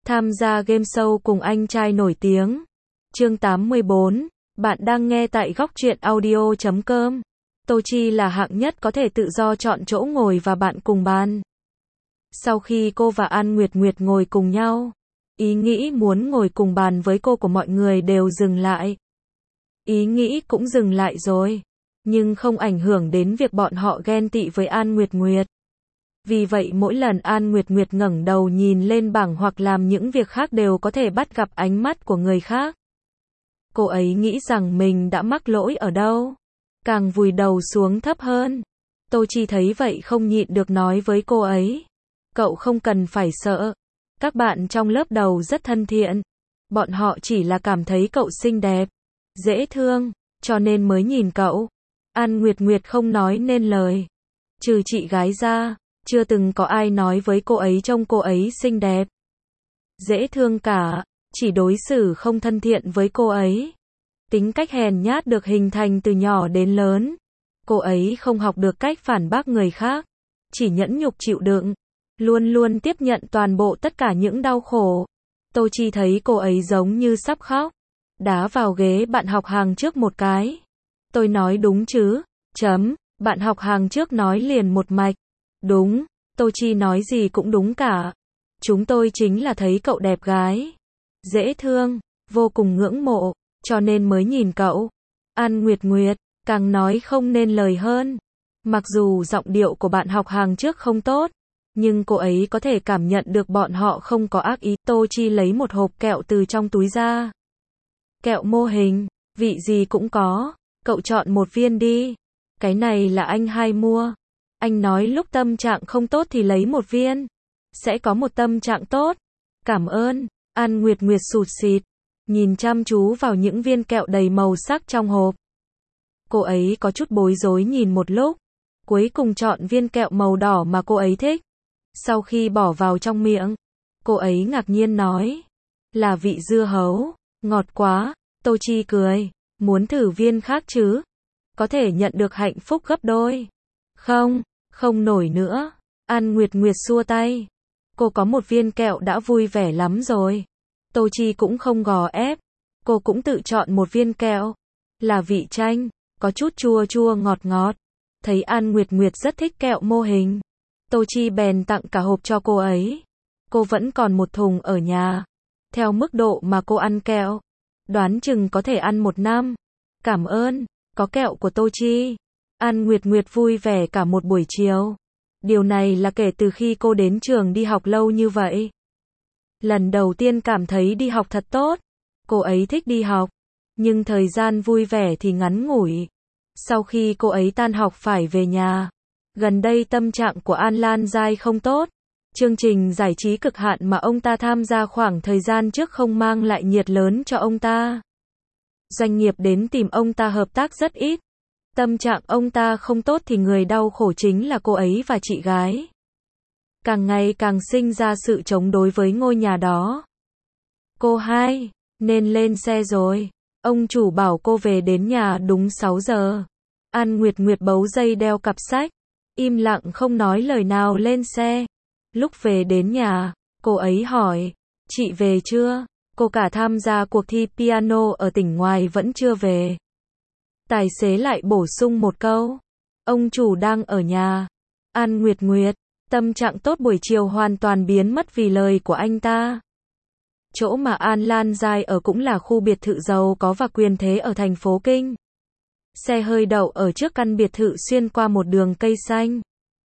Tham gia game show cùng anh trai nổi tiếng. Chương 84, bạn đang nghe tại góc truyện audio.com. Tô Chi là hạng nhất có thể tự do chọn chỗ ngồi và bạn cùng bàn. Sau khi cô và An Nguyệt Nguyệt ngồi cùng nhau, ý nghĩ muốn ngồi cùng bàn với cô của mọi người đều dừng lại. Ý nghĩ cũng dừng lại rồi, nhưng không ảnh hưởng đến việc bọn họ ghen tị với An Nguyệt Nguyệt. Vì vậy mỗi lần An Nguyệt Nguyệt ngẩng đầu nhìn lên bảng hoặc làm những việc khác đều có thể bắt gặp ánh mắt của người khác. Cô ấy nghĩ rằng mình đã mắc lỗi ở đâu, càng vùi đầu xuống thấp hơn. Tô Chi thấy vậy không nhịn được nói với cô ấy, cậu không cần phải sợ, các bạn trong lớp đầu rất thân thiện, bọn họ chỉ là cảm thấy cậu xinh đẹp, dễ thương, cho nên mới nhìn cậu. An Nguyệt Nguyệt không nói nên lời, trừ chị gái ra, chưa từng có ai nói với cô ấy trông cô ấy xinh đẹp, dễ thương cả, chỉ đối xử không thân thiện với cô ấy. Tính cách hèn nhát được hình thành từ nhỏ đến lớn. Cô ấy không học được cách phản bác người khác, chỉ nhẫn nhục chịu đựng, luôn luôn tiếp nhận toàn bộ tất cả những đau khổ. Tô Chi thấy cô ấy giống như sắp khóc, đá vào ghế bạn học hàng trước một cái. Tôi nói đúng chứ? Bạn học hàng trước nói liền một mạch. Đúng, Tô Chi nói gì cũng đúng cả. Chúng tôi chính là thấy cậu đẹp gái, dễ thương, vô cùng ngưỡng mộ, cho nên mới nhìn cậu. An Nguyệt Nguyệt càng nói không nên lời hơn. Mặc dù giọng điệu của bạn học hàng trước không tốt, nhưng cô ấy có thể cảm nhận được bọn họ không có ác ý. Tô Chi lấy một hộp kẹo từ trong túi ra. Kẹo mô hình, vị gì cũng có, cậu chọn một viên đi. Cái này là anh hai mua. Anh nói lúc tâm trạng không tốt thì lấy một viên, sẽ có một tâm trạng tốt. Cảm ơn. An Nguyệt Nguyệt sụt sịt, nhìn chăm chú vào những viên kẹo đầy màu sắc trong hộp. Cô ấy có chút bối rối nhìn một lúc, cuối cùng chọn viên kẹo màu đỏ mà cô ấy thích. Sau khi bỏ vào trong miệng, cô ấy ngạc nhiên nói, là vị dưa hấu, ngọt quá. Tô Chi cười, muốn thử viên khác chứ? Có thể nhận được hạnh phúc gấp đôi. Không nổi nữa. An Nguyệt Nguyệt xua tay. Cô có một viên kẹo đã vui vẻ lắm rồi. Tô Chi cũng không gò ép. Cô cũng tự chọn một viên kẹo. Là vị chanh, có chút chua chua ngọt ngọt. Thấy An Nguyệt Nguyệt rất thích kẹo mô hình, Tô Chi bèn tặng cả hộp cho cô ấy. Cô vẫn còn một thùng ở nhà. Theo mức độ mà cô ăn kẹo, đoán chừng có thể ăn một năm. Cảm ơn, có kẹo của Tô Chi. An Nguyệt Nguyệt vui vẻ cả một buổi chiều. Điều này là kể từ khi cô đến trường đi học lâu như vậy. Lần đầu tiên cảm thấy đi học thật tốt. Cô ấy thích đi học, nhưng thời gian vui vẻ thì ngắn ngủi. Sau khi cô ấy tan học phải về nhà. Gần đây tâm trạng của An Lan Giai không tốt. Chương trình giải trí cực hạn mà ông ta tham gia khoảng thời gian trước không mang lại nhiệt lớn cho ông ta. Doanh nghiệp đến tìm ông ta hợp tác rất ít. Tâm trạng ông ta không tốt thì người đau khổ chính là cô ấy và chị gái. Càng ngày càng sinh ra sự chống đối với ngôi nhà đó. Cô hai, nên lên xe rồi. Ông chủ bảo cô về đến nhà đúng 6 giờ. An Nguyệt Nguyệt bấu dây đeo cặp sách, im lặng không nói lời nào lên xe. Lúc về đến nhà, cô ấy hỏi, chị về chưa? Cô cả tham gia cuộc thi piano ở tỉnh ngoài vẫn chưa về. Tài xế lại bổ sung một câu, ông chủ đang ở nhà. An Nguyệt Nguyệt, tâm trạng tốt buổi chiều hoàn toàn biến mất vì lời của anh ta. Chỗ mà An Lan Giai ở cũng là khu biệt thự giàu có và quyền thế ở thành phố Kinh. Xe hơi đậu ở trước căn biệt thự xuyên qua một đường cây xanh.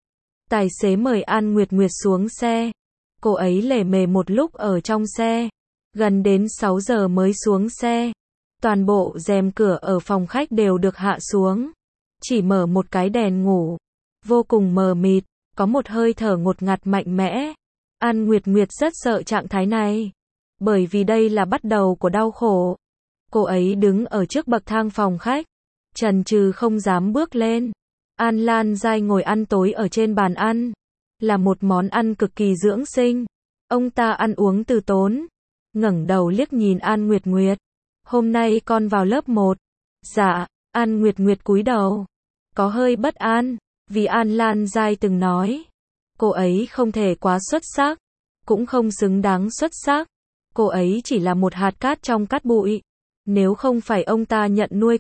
Tài xế mời An Nguyệt Nguyệt xuống xe. Cô ấy lề mề một lúc ở trong xe. Gần đến 6 giờ mới xuống xe. Toàn bộ rèm cửa ở phòng khách đều được hạ xuống. Chỉ mở một cái đèn ngủ. Vô cùng mờ mịt, có một hơi thở ngột ngạt mạnh mẽ. An Nguyệt Nguyệt rất sợ trạng thái này. Bởi vì đây là bắt đầu của đau khổ. Cô ấy đứng ở trước bậc thang phòng khách, chần chừ không dám bước lên. An Lan Giai ngồi ăn tối ở trên bàn ăn. Là một món ăn cực kỳ dưỡng sinh. Ông ta ăn uống từ tốn. Ngẩng đầu liếc nhìn An Nguyệt Nguyệt. Hôm nay con vào lớp 1. Dạ. An Nguyệt Nguyệt cúi đầu. Có hơi bất an, vì An Lan Giai từng nói, cô ấy không thể quá xuất sắc, cũng không xứng đáng xuất sắc. Cô ấy chỉ là một hạt cát trong cát bụi. Nếu không phải ông ta nhận nuôi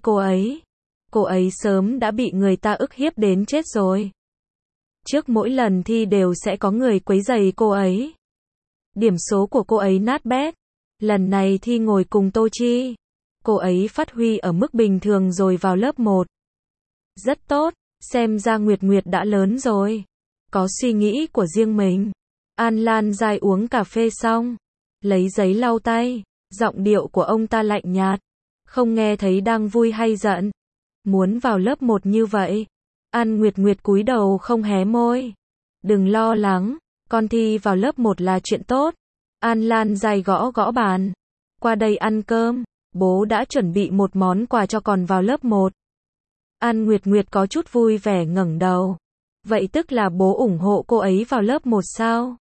cô ấy sớm đã bị người ta ức hiếp đến chết rồi. Trước mỗi lần thi đều sẽ có người quấy rầy cô ấy. Điểm số của cô ấy nát bét. Lần này thi ngồi cùng Tô Chi. Cô ấy phát huy ở mức bình thường rồi vào lớp 1. Rất tốt, xem ra Nguyệt Nguyệt đã lớn rồi. Có suy nghĩ của riêng mình. An Lan Giai uống cà phê xong, lấy giấy lau tay, giọng điệu của ông ta lạnh nhạt. Không nghe thấy đang vui hay giận. Muốn vào lớp 1 như vậy. An Nguyệt Nguyệt cúi đầu không hé môi. Đừng lo lắng, con thi vào lớp 1 là chuyện tốt. An Lan Giai gõ gõ bàn. Qua đây ăn cơm, bố đã chuẩn bị một món quà cho con vào lớp 1. An Nguyệt Nguyệt có chút vui vẻ ngẩng đầu. Vậy tức là bố ủng hộ cô ấy vào lớp 1 sao?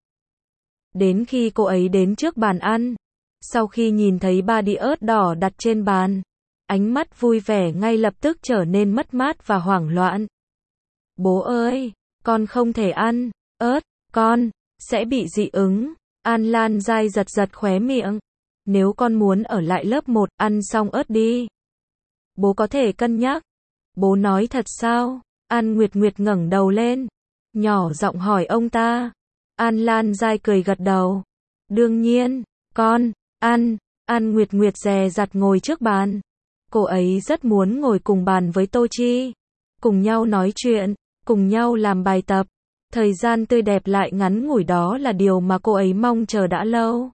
Đến khi cô ấy đến trước bàn ăn, sau khi nhìn thấy 3 đĩa ớt đỏ đặt trên bàn, ánh mắt vui vẻ ngay lập tức trở nên mất mát và hoảng loạn. Bố ơi, con không thể ăn ớt, con sẽ bị dị ứng. An Lan Giai giật giật khóe miệng. Nếu con muốn ở lại lớp 1, ăn xong ớt đi. Bố có thể cân nhắc. Bố nói thật sao? An Nguyệt Nguyệt ngẩng đầu lên, nhỏ giọng hỏi ông ta. An Lan Giai cười gật đầu. Đương nhiên, con, ăn. An Nguyệt Nguyệt dè dặt ngồi trước bàn. Cô ấy rất muốn ngồi cùng bàn với Tô Chi. Cùng nhau nói chuyện, cùng nhau làm bài tập. Thời gian tươi đẹp lại ngắn ngủi đó là điều mà cô ấy mong chờ đã lâu.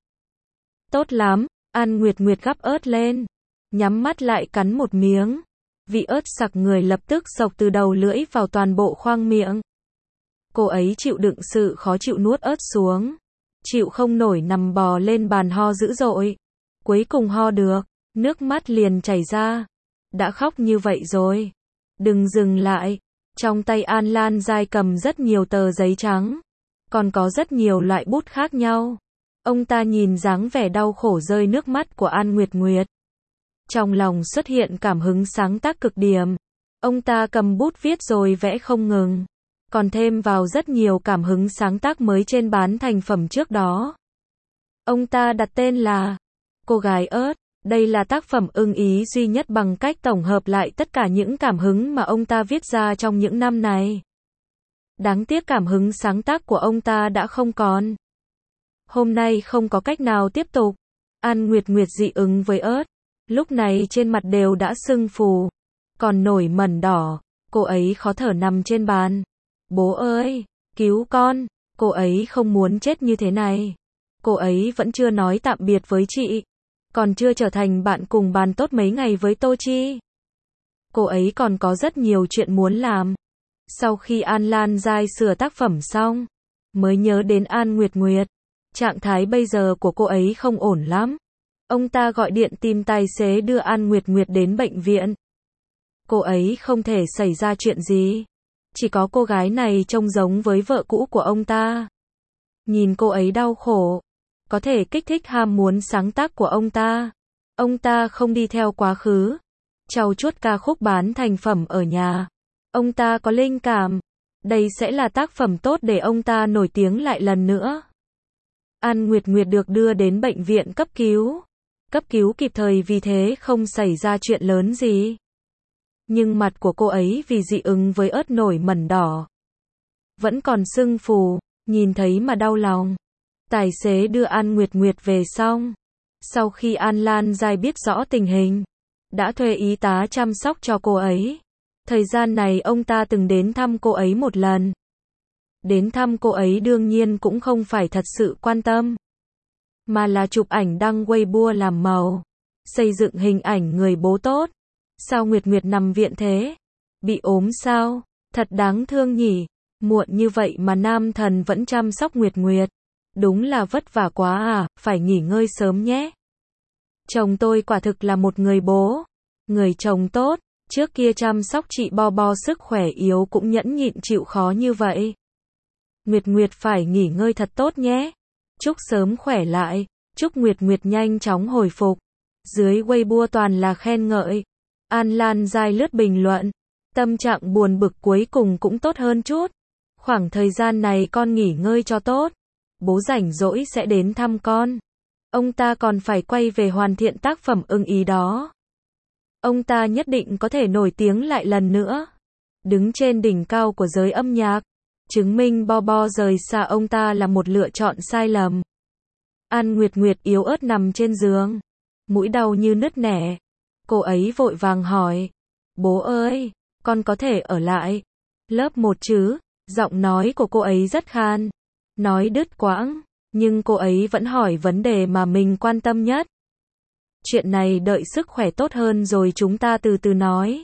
Tốt lắm, An Nguyệt Nguyệt gắp ớt lên. Nhắm mắt lại cắn một miếng. Vị ớt sặc người lập tức xộc từ đầu lưỡi vào toàn bộ khoang miệng. Cô ấy chịu đựng sự khó chịu nuốt ớt xuống. Chịu không nổi nằm bò lên bàn ho dữ dội. Cuối cùng ho được, nước mắt liền chảy ra. Đã khóc như vậy rồi. Đừng dừng lại. Trong tay An Lan Giai cầm rất nhiều tờ giấy trắng. Còn có rất nhiều loại bút khác nhau. Ông ta nhìn dáng vẻ đau khổ rơi nước mắt của An Nguyệt Nguyệt. Trong lòng xuất hiện cảm hứng sáng tác cực điểm. Ông ta cầm bút viết rồi vẽ không ngừng. Còn thêm vào rất nhiều cảm hứng sáng tác mới trên bán thành phẩm trước đó. Ông ta đặt tên là Cô gái ớt. Đây là tác phẩm ưng ý duy nhất bằng cách tổng hợp lại tất cả những cảm hứng mà ông ta viết ra trong những năm này. Đáng tiếc cảm hứng sáng tác của ông ta đã không còn. Hôm nay không có cách nào tiếp tục. An Nguyệt Nguyệt dị ứng với ớt. Lúc này trên mặt đều đã sưng phù. Còn nổi mẩn đỏ. Cô ấy khó thở nằm trên bàn. Bố ơi, cứu con. Cô ấy không muốn chết như thế này. Cô ấy vẫn chưa nói tạm biệt với chị. Còn chưa trở thành bạn cùng bàn tốt mấy ngày với Tô Chi. Cô ấy còn có rất nhiều chuyện muốn làm. Sau khi An Lan Giai sửa tác phẩm xong, mới nhớ đến An Nguyệt Nguyệt. Trạng thái bây giờ của cô ấy không ổn lắm. Ông ta gọi điện tìm tài xế đưa An Nguyệt Nguyệt đến bệnh viện. Cô ấy không thể xảy ra chuyện gì. Chỉ có cô gái này trông giống với vợ cũ của ông ta. Nhìn cô ấy đau khổ, có thể kích thích ham muốn sáng tác của ông ta. Ông ta không đi theo quá khứ, trau chuốt ca khúc bán thành phẩm ở nhà. Ông ta có linh cảm, đây sẽ là tác phẩm tốt để ông ta nổi tiếng lại lần nữa. An Nguyệt Nguyệt được đưa đến bệnh viện cấp cứu kịp thời vì thế không xảy ra chuyện lớn gì. Nhưng mặt của cô ấy vì dị ứng với ớt nổi mẩn đỏ. Vẫn còn sưng phù, nhìn thấy mà đau lòng. Tài xế đưa An Nguyệt Nguyệt về xong. Sau khi An Lan Giai biết rõ tình hình, đã thuê y tá chăm sóc cho cô ấy. Thời gian này ông ta từng đến thăm cô ấy một lần. Đến thăm cô ấy đương nhiên cũng không phải thật sự quan tâm, mà là chụp ảnh đăng Weibo làm màu, xây dựng hình ảnh người bố tốt. Sao Nguyệt Nguyệt nằm viện thế? Bị ốm sao? Thật đáng thương nhỉ. Muộn như vậy mà nam thần vẫn chăm sóc Nguyệt Nguyệt. Đúng là vất vả quá à, phải nghỉ ngơi sớm nhé. Chồng tôi quả thực là một người bố, người chồng tốt, trước kia chăm sóc chị Bo sức khỏe yếu cũng nhẫn nhịn chịu khó như vậy. Nguyệt Nguyệt phải nghỉ ngơi thật tốt nhé. Chúc sớm khỏe lại, chúc Nguyệt Nguyệt nhanh chóng hồi phục. Dưới Weibo toàn là khen ngợi. An Lan Giai lướt bình luận, tâm trạng buồn bực cuối cùng cũng tốt hơn chút. Khoảng thời gian này con nghỉ ngơi cho tốt. Bố rảnh rỗi sẽ đến thăm con. Ông ta còn phải quay về hoàn thiện tác phẩm ưng ý đó. Ông ta nhất định có thể nổi tiếng lại lần nữa. Đứng trên đỉnh cao của giới âm nhạc, chứng minh Bobo rời xa ông ta là một lựa chọn sai lầm. An Nguyệt Nguyệt yếu ớt nằm trên giường, mũi đau như nứt nẻ. Cô ấy vội vàng hỏi, bố ơi, con có thể ở lại lớp 1 chứ? Giọng nói của cô ấy rất khan, nói đứt quãng, nhưng cô ấy vẫn hỏi vấn đề mà mình quan tâm nhất. Chuyện này đợi sức khỏe tốt hơn rồi chúng ta từ từ nói.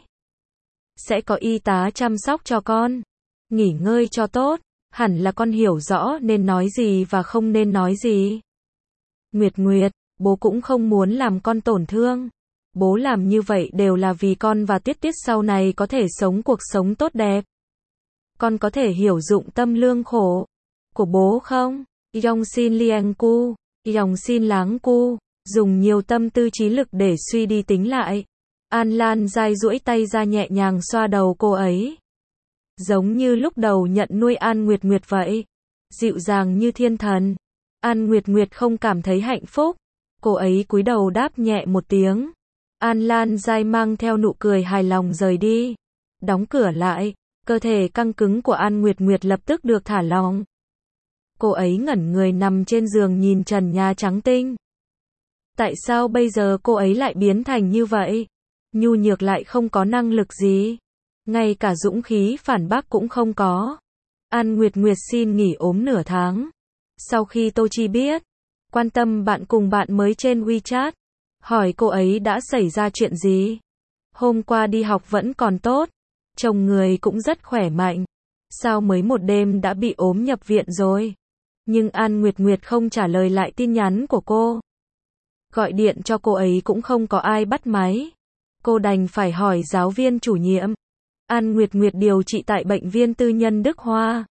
Sẽ có y tá chăm sóc cho con. Nghỉ ngơi cho tốt, hẳn là con hiểu rõ nên nói gì và không nên nói gì. Nguyệt Nguyệt, bố cũng không muốn làm con tổn thương. Bố làm như vậy đều là vì con và Tiết Tiết sau này có thể sống cuộc sống tốt đẹp. Con có thể hiểu dụng tâm lương khổ của bố không? Yong xin liang cu, Yong xin láng cu, dùng nhiều tâm tư trí lực để suy đi tính lại. An Lan dai duỗi tay ra nhẹ nhàng xoa đầu cô ấy. Giống như lúc đầu nhận nuôi An Nguyệt Nguyệt vậy. Dịu dàng như thiên thần. An Nguyệt Nguyệt không cảm thấy hạnh phúc. Cô ấy cúi đầu đáp nhẹ một tiếng. An Lan dai mang theo nụ cười hài lòng rời đi. Đóng cửa lại, cơ thể căng cứng của An Nguyệt Nguyệt lập tức được thả lỏng. Cô ấy ngẩn người nằm trên giường nhìn trần nhà trắng tinh. Tại sao bây giờ cô ấy lại biến thành như vậy? Nhu nhược lại không có năng lực gì. Ngay cả dũng khí phản bác cũng không có. An Nguyệt Nguyệt xin nghỉ ốm nửa tháng. Sau khi Tô Chi biết, quan tâm bạn cùng bạn mới trên WeChat, hỏi cô ấy đã xảy ra chuyện gì. Hôm qua đi học vẫn còn tốt, chồng người cũng rất khỏe mạnh. Sao mới một đêm đã bị ốm nhập viện rồi? Nhưng An Nguyệt Nguyệt không trả lời lại tin nhắn của cô. Gọi điện cho cô ấy cũng không có ai bắt máy. Cô đành phải hỏi giáo viên chủ nhiệm. An Nguyệt Nguyệt điều trị tại bệnh viện tư nhân Đức Hoa.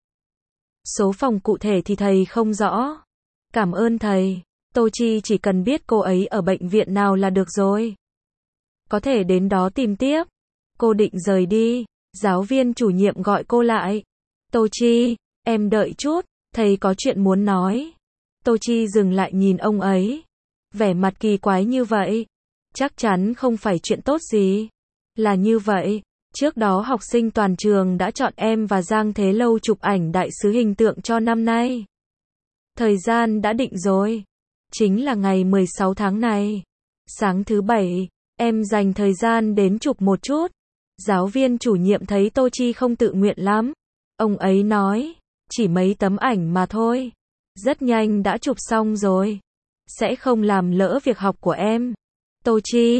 Số phòng cụ thể thì thầy không rõ. Cảm ơn thầy. Tô Chi chỉ cần biết cô ấy ở bệnh viện nào là được rồi. Có thể đến đó tìm tiếp. Cô định rời đi. Giáo viên chủ nhiệm gọi cô lại. Tô Chi, em đợi chút, thầy có chuyện muốn nói. Tô Chi dừng lại nhìn ông ấy. Vẻ mặt kỳ quái như vậy. Chắc chắn không phải chuyện tốt gì. Là như vậy. Trước đó học sinh toàn trường đã chọn em và Giang Thế Lâu chụp ảnh đại sứ hình tượng cho năm nay. Thời gian đã định rồi. Chính là ngày 16 tháng này. Sáng thứ Bảy, em dành thời gian đến chụp một chút. Giáo viên chủ nhiệm thấy Tô Chi không tự nguyện lắm. Ông ấy nói, chỉ mấy tấm ảnh mà thôi. Rất nhanh đã chụp xong rồi. Sẽ không làm lỡ việc học của em. Tô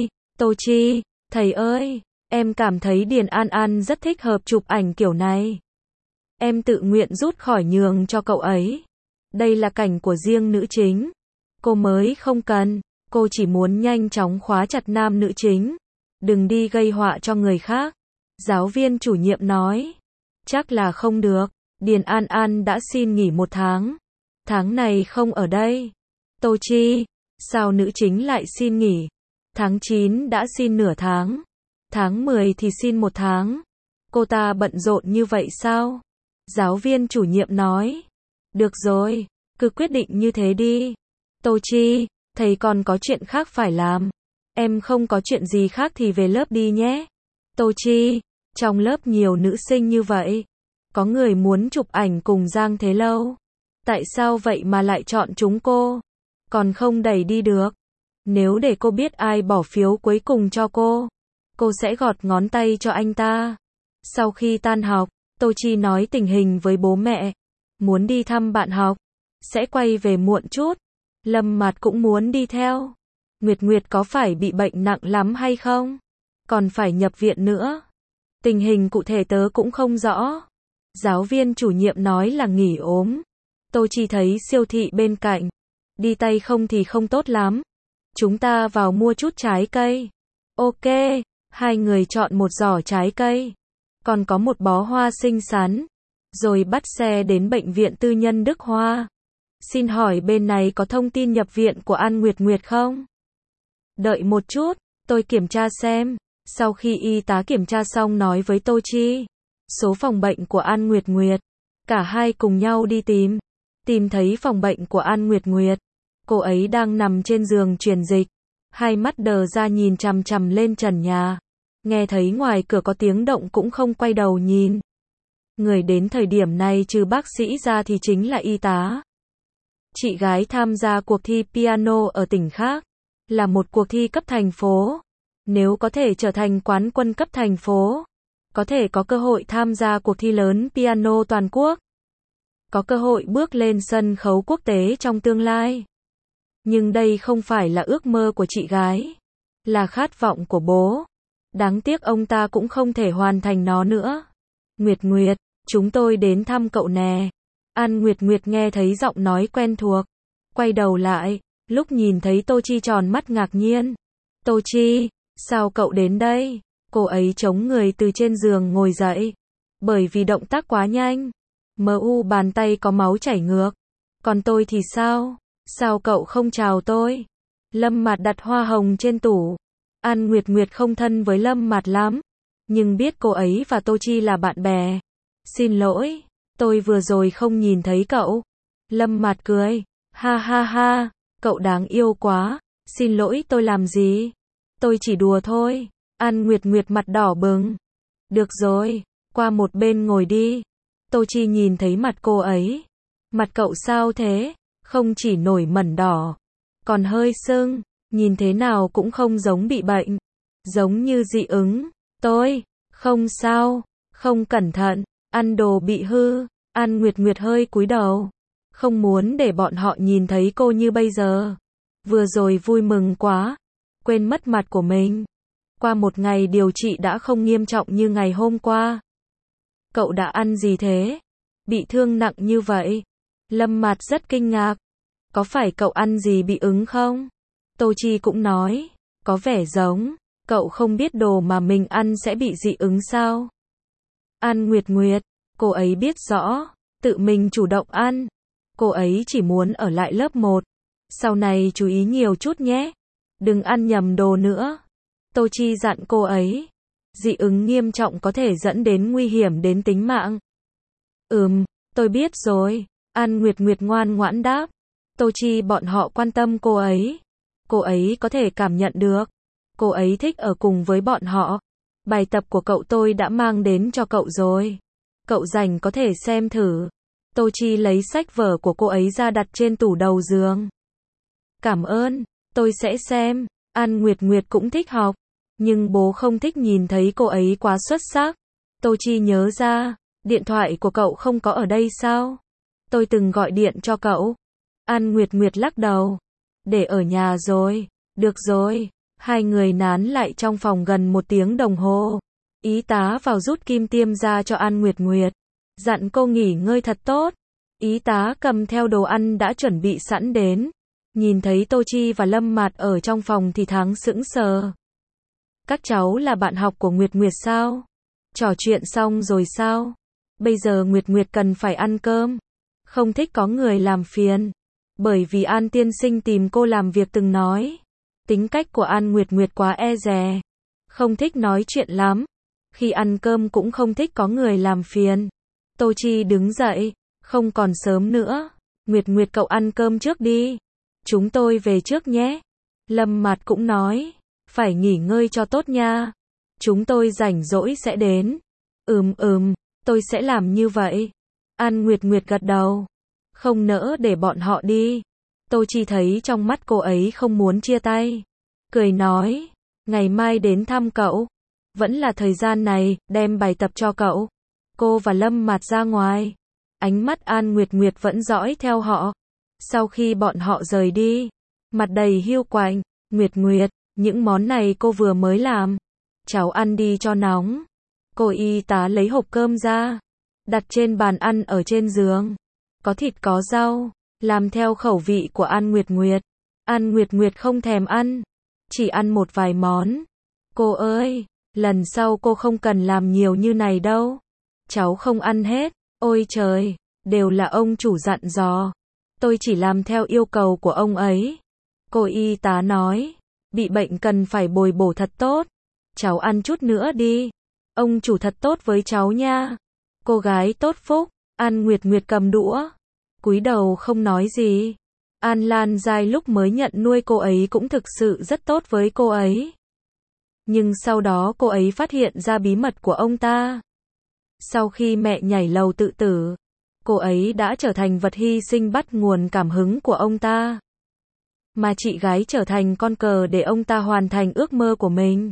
Chi, thầy ơi, em cảm thấy Điền An An rất thích hợp chụp ảnh kiểu này. Em tự nguyện rút khỏi nhường cho cậu ấy. Đây là cảnh của riêng nữ chính. Cô mới không cần, cô chỉ muốn nhanh chóng khóa chặt nam nữ chính. Đừng đi gây họa cho người khác. Giáo viên chủ nhiệm nói. Chắc là không được, Điền An An đã xin nghỉ 1 tháng. Tháng này không ở đây. Tô Chi, sao nữ chính lại xin nghỉ? Tháng 9 đã xin nửa tháng. Tháng 10 thì xin 1 tháng. Cô ta bận rộn như vậy sao? Giáo viên chủ nhiệm nói. Được rồi, cứ quyết định như thế đi. Tô Chi, thầy còn có chuyện khác phải làm. Em không có chuyện gì khác thì về lớp đi nhé. Tô Chi, trong lớp nhiều nữ sinh như vậy. Có người muốn chụp ảnh cùng Giang Thế Lâu. Tại sao vậy mà lại chọn chúng cô? Còn không đẩy đi được. Nếu để cô biết ai bỏ phiếu cuối cùng cho cô sẽ gọt ngón tay cho anh ta. Sau khi tan học, Tô Chi nói tình hình với bố mẹ. Muốn đi thăm bạn học. Sẽ quay về muộn chút. Lâm Mạt cũng muốn đi theo. Nguyệt Nguyệt có phải bị bệnh nặng lắm hay không? Còn phải nhập viện nữa. Tình hình cụ thể tớ cũng không rõ. Giáo viên chủ nhiệm nói là nghỉ ốm. Tô Chi thấy siêu thị bên cạnh. Đi tay không thì không tốt lắm. Chúng ta vào mua chút trái cây. Ok, hai người chọn một giỏ trái cây. Còn có một bó hoa xinh xắn. Rồi bắt xe đến bệnh viện tư nhân Đức Hoa. Xin hỏi bên này có thông tin nhập viện của An Nguyệt Nguyệt không? Đợi một chút, tôi kiểm tra xem. Sau khi y tá kiểm tra xong nói với Tô Chi. Số phòng bệnh của An Nguyệt Nguyệt. Cả hai cùng nhau đi tìm. Tìm thấy phòng bệnh của An Nguyệt Nguyệt. Cô ấy đang nằm trên giường truyền dịch, hai mắt đờ ra nhìn chằm chằm lên trần nhà. Nghe thấy ngoài cửa có tiếng động cũng không quay đầu nhìn. Người đến thời điểm này trừ bác sĩ ra thì chính là y tá. Chị gái tham gia cuộc thi piano ở tỉnh khác, là một cuộc thi cấp thành phố. Nếu có thể trở thành quán quân cấp thành phố, có thể có cơ hội tham gia cuộc thi lớn piano toàn quốc. Có cơ hội bước lên sân khấu quốc tế trong tương lai. Nhưng đây không phải là ước mơ của chị gái, là khát vọng của bố. Đáng tiếc ông ta cũng không thể hoàn thành nó nữa. Nguyệt Nguyệt, chúng tôi đến thăm cậu nè. An Nguyệt Nguyệt nghe thấy giọng nói quen thuộc, quay đầu lại, lúc nhìn thấy Tô Chi tròn mắt ngạc nhiên. Tô Chi, sao cậu đến đây? Cô ấy chống người từ trên giường ngồi dậy, bởi vì động tác quá nhanh. Bàn tay có máu chảy ngược. Còn tôi thì sao? Sao cậu không chào tôi? Lâm Mạt đặt hoa hồng trên tủ. An Nguyệt Nguyệt không thân với Lâm Mạt lắm, nhưng biết cô ấy và Tô Chi là bạn bè. Xin lỗi, tôi vừa rồi không nhìn thấy cậu. Lâm Mạt cười, ha ha ha, cậu đáng yêu quá. Xin lỗi tôi làm gì? Tôi chỉ đùa thôi. An Nguyệt Nguyệt mặt đỏ bừng. Được rồi, qua một bên ngồi đi. Tô Chi nhìn thấy mặt cô ấy. Mặt cậu sao thế? Không chỉ nổi mẩn đỏ, còn hơi sưng, nhìn thế nào cũng không giống bị bệnh, giống như dị ứng. Tôi, không sao, không cẩn thận, ăn đồ bị hư. An Nguyệt Nguyệt hơi cúi đầu, không muốn để bọn họ nhìn thấy cô như bây giờ. Vừa rồi vui mừng quá, quên mất mặt của mình. Qua một ngày điều trị đã không nghiêm trọng như ngày hôm qua. Cậu đã ăn gì thế? Bị thương nặng như vậy? Lâm Mạt rất kinh ngạc. Có phải cậu ăn gì bị ứng không? Tô Chi cũng nói, có vẻ giống. Cậu không biết đồ mà mình ăn sẽ bị dị ứng sao? An Nguyệt Nguyệt, cô ấy biết rõ, tự mình chủ động ăn. Cô ấy chỉ muốn ở lại lớp 1. Sau này chú ý nhiều chút nhé. Đừng ăn nhầm đồ nữa. Tô Chi dặn cô ấy. Dị ứng nghiêm trọng có thể dẫn đến nguy hiểm đến tính mạng. Tôi biết rồi. An Nguyệt Nguyệt ngoan ngoãn đáp. Tô Chi bọn họ quan tâm cô ấy. Cô ấy có thể cảm nhận được. Cô ấy thích ở cùng với bọn họ. Bài tập của cậu tôi đã mang đến cho cậu rồi. Cậu rảnh có thể xem thử. Tô Chi lấy sách vở của cô ấy ra đặt trên tủ đầu giường. Cảm ơn, tôi sẽ xem. An Nguyệt Nguyệt cũng thích học, nhưng bố không thích nhìn thấy cô ấy quá xuất sắc. Tô Chi nhớ ra, điện thoại của cậu không có ở đây sao? Tôi từng gọi điện cho cậu. An Nguyệt Nguyệt lắc đầu. Để ở nhà rồi. Được rồi. Hai người nán lại trong phòng gần 1 tiếng đồng hồ. Y tá vào rút kim tiêm ra cho An Nguyệt Nguyệt. Dặn cô nghỉ ngơi thật tốt. Y tá cầm theo đồ ăn đã chuẩn bị sẵn đến. Nhìn thấy Tô Chi và Lâm Mạt ở trong phòng thì thoáng sững sờ. Các cháu là bạn học của Nguyệt Nguyệt sao? Trò chuyện xong rồi sao? Bây giờ Nguyệt Nguyệt cần phải ăn cơm. Không thích có người làm phiền. Bởi vì An tiên sinh tìm cô làm việc từng nói. Tính cách của An Nguyệt Nguyệt quá e dè. Không thích nói chuyện lắm. Khi ăn cơm cũng không thích có người làm phiền. Tô Chi đứng dậy. Không còn sớm nữa. Nguyệt Nguyệt cậu ăn cơm trước đi. Chúng tôi về trước nhé. Lâm Mạt cũng nói. Phải nghỉ ngơi cho tốt nha. Chúng tôi rảnh rỗi sẽ đến. Tôi sẽ làm như vậy. An Nguyệt Nguyệt gật đầu. Không nỡ để bọn họ đi. Tô Chi thấy trong mắt cô ấy không muốn chia tay. Cười nói. Ngày mai đến thăm cậu. Vẫn là thời gian này, đem bài tập cho cậu. Cô và Lâm Mạt ra ngoài. Ánh mắt An Nguyệt Nguyệt vẫn dõi theo họ. Sau khi bọn họ rời đi, mặt đầy hiu quạnh. Nguyệt Nguyệt, những món này cô vừa mới làm. Cháu ăn đi cho nóng. Cô y tá lấy hộp cơm ra. Đặt trên bàn ăn ở trên giường. Có thịt có rau. Làm theo khẩu vị của An Nguyệt Nguyệt. An Nguyệt Nguyệt không thèm ăn. Chỉ ăn một vài món. Cô ơi, lần sau cô không cần làm nhiều như này đâu. Cháu không ăn hết. Ôi trời, đều là ông chủ dặn dò. Tôi chỉ làm theo yêu cầu của ông ấy. Cô y tá nói. Bị bệnh cần phải bồi bổ thật tốt. Cháu ăn chút nữa đi. Ông chủ thật tốt với cháu nha. Cô gái tốt phúc. An Nguyệt Nguyệt cầm đũa. Cúi đầu không nói gì. An Lan Giai lúc mới nhận nuôi cô ấy cũng thực sự rất tốt với cô ấy. Nhưng sau đó cô ấy phát hiện ra bí mật của ông ta. Sau khi mẹ nhảy lầu tự tử, cô ấy đã trở thành vật hy sinh bắt nguồn cảm hứng của ông ta. Mà chị gái trở thành con cờ để ông ta hoàn thành ước mơ của mình.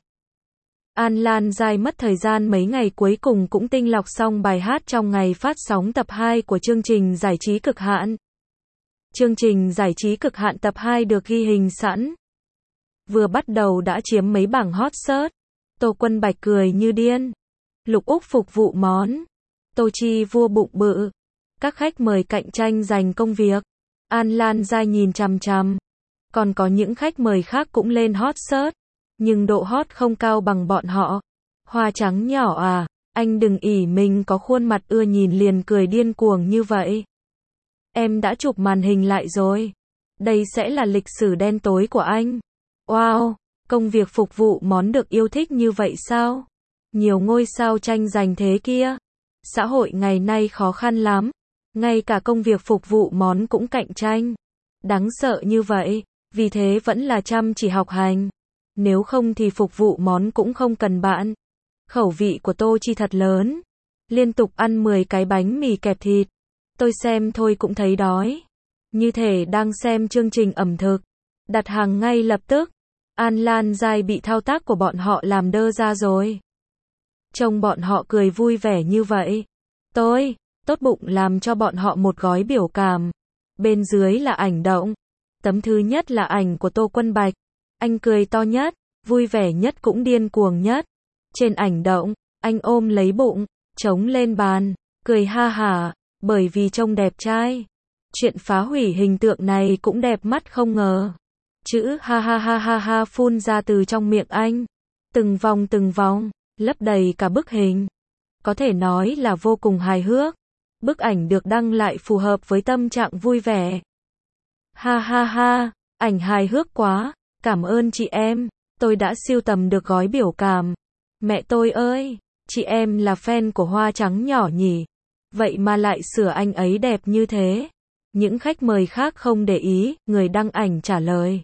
An Lan Giai mất thời gian mấy ngày cuối cùng cũng tinh lọc xong bài hát trong ngày phát sóng tập 2 của chương trình giải trí Cực Hạn. Chương trình giải trí Cực Hạn tập 2 được ghi hình sẵn. Vừa bắt đầu đã chiếm mấy bảng hot search. Tô Quân Bạch cười như điên. Lục Úc phục vụ món. Tô Chi vua bụng bự. Các khách mời cạnh tranh giành công việc. An Lan Giai nhìn chằm chằm. Còn có những khách mời khác cũng lên hot search. Nhưng độ hot không cao bằng bọn họ. Hoa trắng nhỏ à, anh đừng ỷ mình có khuôn mặt ưa nhìn liền cười điên cuồng như vậy. Em đã chụp màn hình lại rồi. Đây sẽ là lịch sử đen tối của anh. Wow, công việc phục vụ món được yêu thích như vậy sao? Nhiều ngôi sao tranh giành thế kia. Xã hội ngày nay khó khăn lắm. Ngay cả công việc phục vụ món cũng cạnh tranh. Đáng sợ như vậy, vì thế vẫn là chăm chỉ học hành. Nếu không thì phục vụ món cũng không cần bạn. Khẩu vị của Tô Chi thật lớn. Liên tục ăn 10 cái bánh mì kẹp thịt. Tôi xem thôi cũng thấy đói. Như thể đang xem chương trình ẩm thực. Đặt hàng ngay lập tức. An Lan Giai bị thao tác của bọn họ làm đơ ra rồi. Trông bọn họ cười vui vẻ như vậy. Tôi, tốt bụng làm cho bọn họ một gói biểu cảm. Bên dưới là ảnh động. Tấm thứ nhất là ảnh của Tô Quân Bạch. Anh cười to nhất, vui vẻ nhất cũng điên cuồng nhất. Trên ảnh động, anh ôm lấy bụng, chống lên bàn, cười ha hả, bởi vì trông đẹp trai. Chuyện phá hủy hình tượng này cũng đẹp mắt không ngờ. Chữ ha ha ha ha ha phun ra từ trong miệng anh. Từng vòng, lấp đầy cả bức hình. Có thể nói là vô cùng hài hước. Bức ảnh được đăng lại phù hợp với tâm trạng vui vẻ. Ha ha ha, ảnh hài hước quá. Cảm ơn chị em, tôi đã sưu tầm được gói biểu cảm. Mẹ tôi ơi, chị em là fan của Hoa Trắng nhỏ nhỉ? Vậy mà lại sửa anh ấy đẹp như thế. Những khách mời khác không để ý, người đăng ảnh trả lời.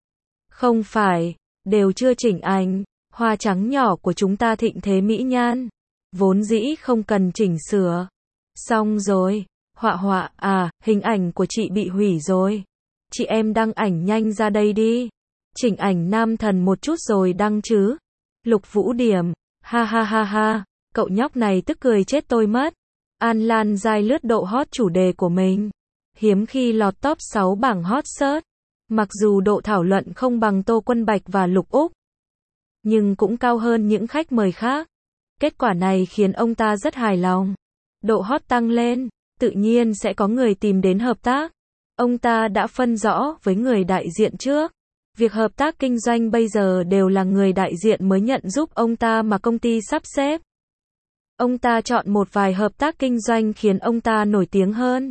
Không phải, đều chưa chỉnh ảnh, Hoa Trắng nhỏ của chúng ta thịnh thế mỹ nhan. Vốn dĩ không cần chỉnh sửa. Xong rồi, họa à, hình ảnh của chị bị hủy rồi. Chị em đăng ảnh nhanh ra đây đi. Chỉnh ảnh nam thần một chút rồi đăng chứ. Lục Vũ Điểm, ha ha ha ha, cậu nhóc này tức cười chết tôi mất. An Lan Giai lướt độ hot chủ đề của mình. Hiếm khi lọt top 6 bảng hot search. Mặc dù độ thảo luận không bằng Tô Quân Bạch và Lục Úc, nhưng cũng cao hơn những khách mời khác. Kết quả này khiến ông ta rất hài lòng. Độ hot tăng lên, tự nhiên sẽ có người tìm đến hợp tác. Ông ta đã phân rõ với người đại diện trước. Việc hợp tác kinh doanh bây giờ đều là người đại diện mới nhận giúp ông ta mà công ty sắp xếp. Ông ta chọn một vài hợp tác kinh doanh khiến ông ta nổi tiếng hơn.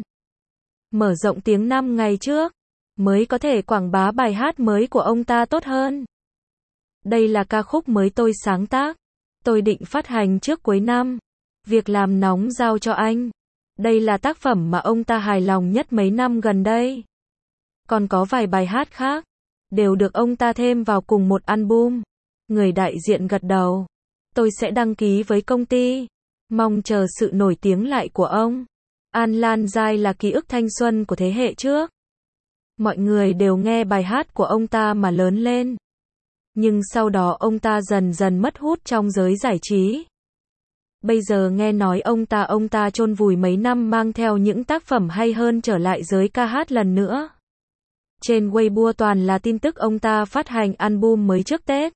Mở rộng tiếng 5 ngày trước, mới có thể quảng bá bài hát mới của ông ta tốt hơn. Đây là ca khúc mới tôi sáng tác. Tôi định phát hành trước cuối năm. Việc làm nóng giao cho anh. Đây là tác phẩm mà ông ta hài lòng nhất mấy năm gần đây. Còn có vài bài hát khác, đều được ông ta thêm vào cùng một album. Người đại diện gật đầu. Tôi sẽ đăng ký với công ty. Mong chờ sự nổi tiếng lại của ông. An Lan Giai là ký ức thanh xuân của thế hệ trước. Mọi người đều nghe bài hát của ông ta mà lớn lên. Nhưng sau đó ông ta dần dần mất hút trong giới giải trí. Bây giờ nghe nói ông ta chôn vùi mấy năm mang theo những tác phẩm hay hơn trở lại giới ca hát lần nữa. Trên Weibo toàn là tin tức ông ta phát hành album mới trước Tết.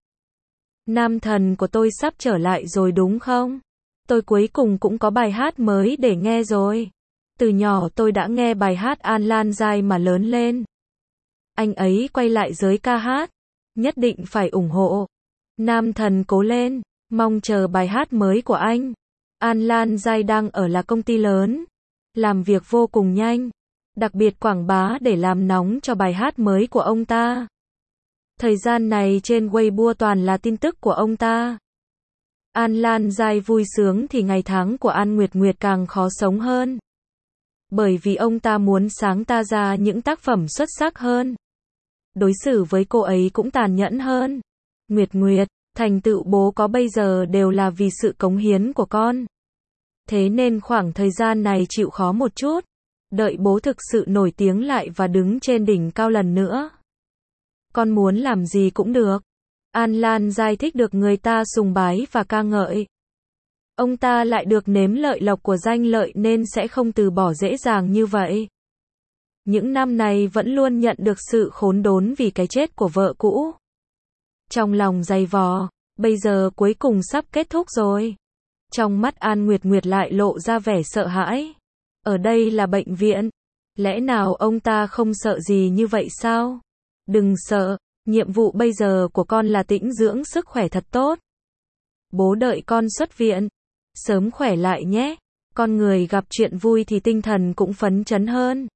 Nam thần của tôi sắp trở lại rồi đúng không? Tôi cuối cùng cũng có bài hát mới để nghe rồi. Từ nhỏ tôi đã nghe bài hát An Lan Giai mà lớn lên. Anh ấy quay lại giới ca hát. Nhất định phải ủng hộ. Nam thần cố lên. Mong chờ bài hát mới của anh. An Lan Giai đang ở là công ty lớn. Làm việc vô cùng nhanh. Đặc biệt quảng bá để làm nóng cho bài hát mới của ông ta. Thời gian này trên Weibo toàn là tin tức của ông ta. An Lan Giai vui sướng thì ngày tháng của An Nguyệt Nguyệt càng khó sống hơn. Bởi vì ông ta muốn sáng ta ra những tác phẩm xuất sắc hơn. Đối xử với cô ấy cũng tàn nhẫn hơn. Nguyệt Nguyệt, thành tựu bố có bây giờ đều là vì sự cống hiến của con. Thế nên khoảng thời gian này chịu khó một chút. Đợi bố thực sự nổi tiếng lại và đứng trên đỉnh cao lần nữa. Con muốn làm gì cũng được. An Lan giải thích được người ta sùng bái và ca ngợi. Ông ta lại được nếm lợi lộc của danh lợi nên sẽ không từ bỏ dễ dàng như vậy. Những năm này vẫn luôn nhận được sự khốn đốn vì cái chết của vợ cũ. Trong lòng dày vò, bây giờ cuối cùng sắp kết thúc rồi. Trong mắt An Nguyệt Nguyệt lại lộ ra vẻ sợ hãi. Ở đây là bệnh viện. Lẽ nào ông ta không sợ gì như vậy sao? Đừng sợ, nhiệm vụ bây giờ của con là tĩnh dưỡng sức khỏe thật tốt. Bố đợi con xuất viện. Sớm khỏe lại nhé. Con người gặp chuyện vui thì tinh thần cũng phấn chấn hơn.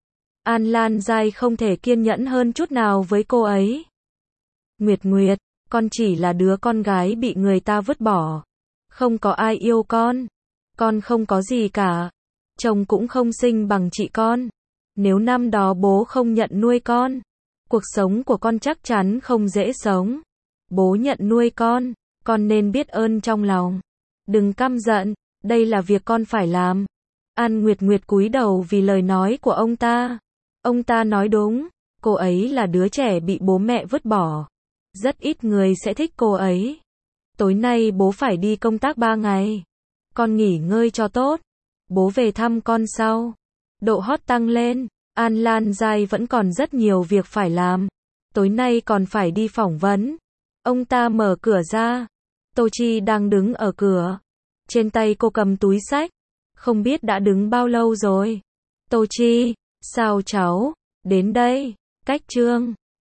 An Lan Giai không thể kiên nhẫn hơn chút nào với cô ấy. Nguyệt Nguyệt, con chỉ là đứa con gái bị người ta vứt bỏ. Không có ai yêu con. Con không có gì cả. Chồng cũng không xinh bằng chị con. Nếu năm đó bố không nhận nuôi con, cuộc sống của con chắc chắn không dễ sống. Bố nhận nuôi con nên biết ơn trong lòng. Đừng căm giận, đây là việc con phải làm. An Nguyệt Nguyệt cúi đầu vì lời nói của ông ta. Ông ta nói đúng, cô ấy là đứa trẻ bị bố mẹ vứt bỏ. Rất ít người sẽ thích cô ấy. Tối nay bố phải đi công tác 3 ngày. Con nghỉ ngơi cho tốt. Bố về thăm con sau. Độ hot tăng lên, An Lan Giai vẫn còn rất nhiều việc phải làm. Tối nay còn phải đi phỏng vấn. Ông ta mở cửa ra. Tô Chi đang đứng ở cửa. Trên tay cô cầm túi xách. Không biết đã đứng bao lâu rồi. Tô Chi, sao cháu, đến đây, cách chương.